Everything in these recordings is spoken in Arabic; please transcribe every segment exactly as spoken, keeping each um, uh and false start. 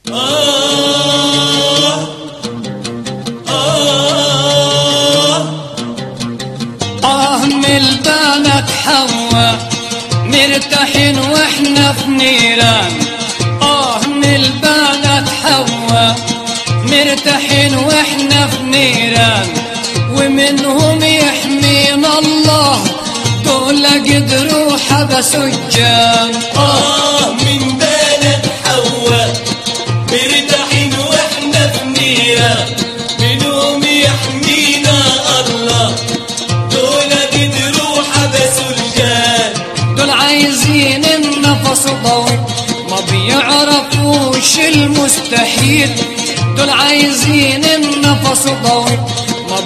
آه آه آه من البنات حواء مرتاحين واحنا في نيران. آه من البنات حواء مرتاحين واحنا في نيران، ومنهم يحمينا الله دول قدروا حبسوا الجان. آه من بنات حواء مرتاحين واحنا في نيران، منهم يحمينا الله دول قدروا حبسوا الجان. دول عايزين النفس ضوي ما بيعرفوش المستحيل، دول عايزين النفس ضوي ما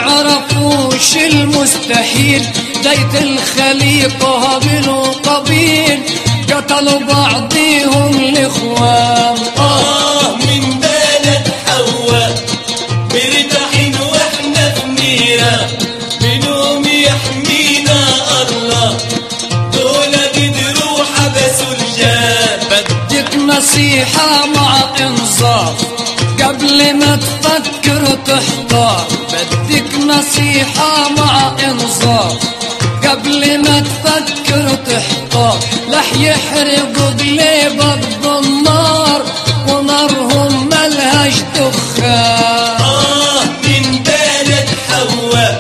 بيعرفوش المستحيل. دايت الخليقة هابيل وقابيل قتلوا بعضيهم الاخوان. آه من بنات حواء مرتاحين واحنا في نيران، منهم يحمينا الله دول قدروا حبسوا الجان. بدك نصيحة مع انصاف قبل ما تفكر تحتار، بدك نصيحة مع انصاف قبل ما تفكر تحتار. لح يحرقوا قليبك بالنار ونارهم ملهاش دخان. آه من بنات حواء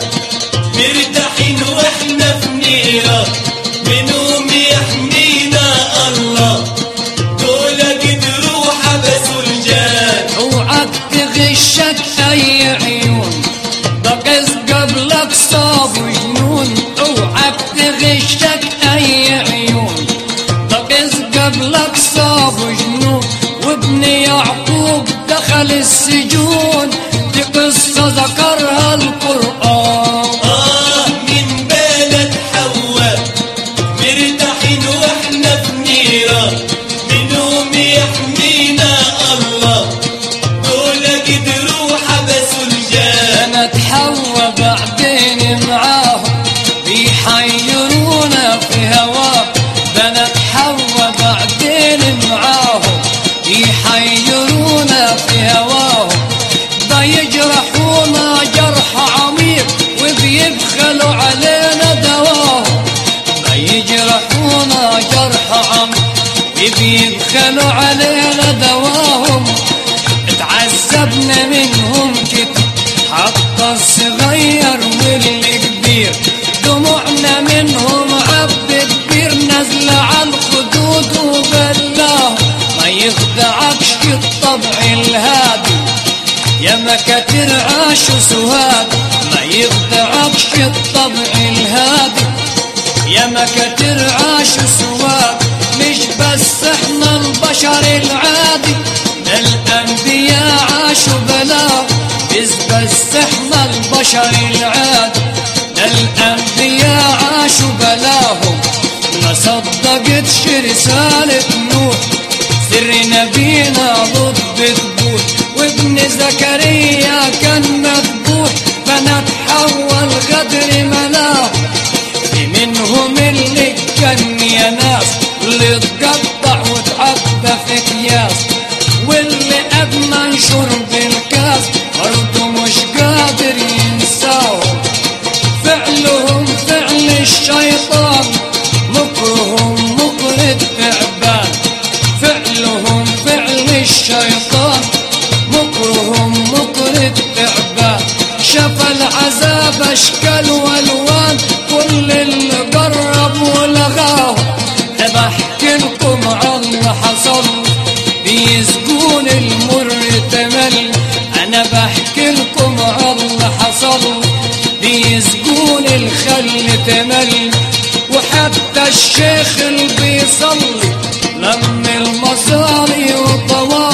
مرتاحين واحنا في نيران، منهم يحمينا الله دول قدروا حبسوا الجان. اوعك تغشك اي عيون بقز قبلك صاب جنون، اوعك تغشك اي عيون بقز قبلك صاب جنون. وابن يعقوب دخل السجون دي قصة ذكرها القرآن. آه من بنات حواء مرتاحين واحنا في نيران، منهم يحمينا الله دول قدروا حبسوا الجان. بنات حواء بعدين معاهم بيحيرونا في هواه، بنات حواء بعدين معاهم بيحيرونا في هواهم. بيجرحونا جرح عميق وبيبخلوا علينا دواهم، بيجرحونا جرح عميق وبيبخلوا علينا دواهم. اتعذبنا منهم كتير حتى الصغير واللي كبير، دموعنا منهم عب كبير نازلة على الخدود وبلاهم. ما يخدعكش الطبع الهادي يا مكاتر عاشوا سواد، ما يخدعكش الطبع الهادي يا مكاتر عاشوا سواد. مش بس احنا البشر العادي ده الانبياء عاشوا بلاهم، مش بس احنا البشر العادي ده الانبياء عاشوا بلاهم. ما صدقتش رسالة نوح سر نبينا ضد ثبوت، وابن زكريا كان مذبوح بنات حواء الغدر ملاهم. في منهم اللي كان يا ناس اللي اتقطع وتعبى في اكياس، واللي ادمن شرب الكاس برضه مش قادر ينساهم. فعلهم فعل الشيطان مكرهم مكر التعبان، فعلهم فعل الشيطان مكرهم مكر التعبان. شاف العذاب اشكال والوان كل اللي قرب ولغاه. بحكي لكم عن اللي حصل بيسجون المر تمل، انا بحكي لكم عن اللي حصل بيسجون الخل تمل. وحتى الشيخ اللي بيصلي لم المصاري وطوال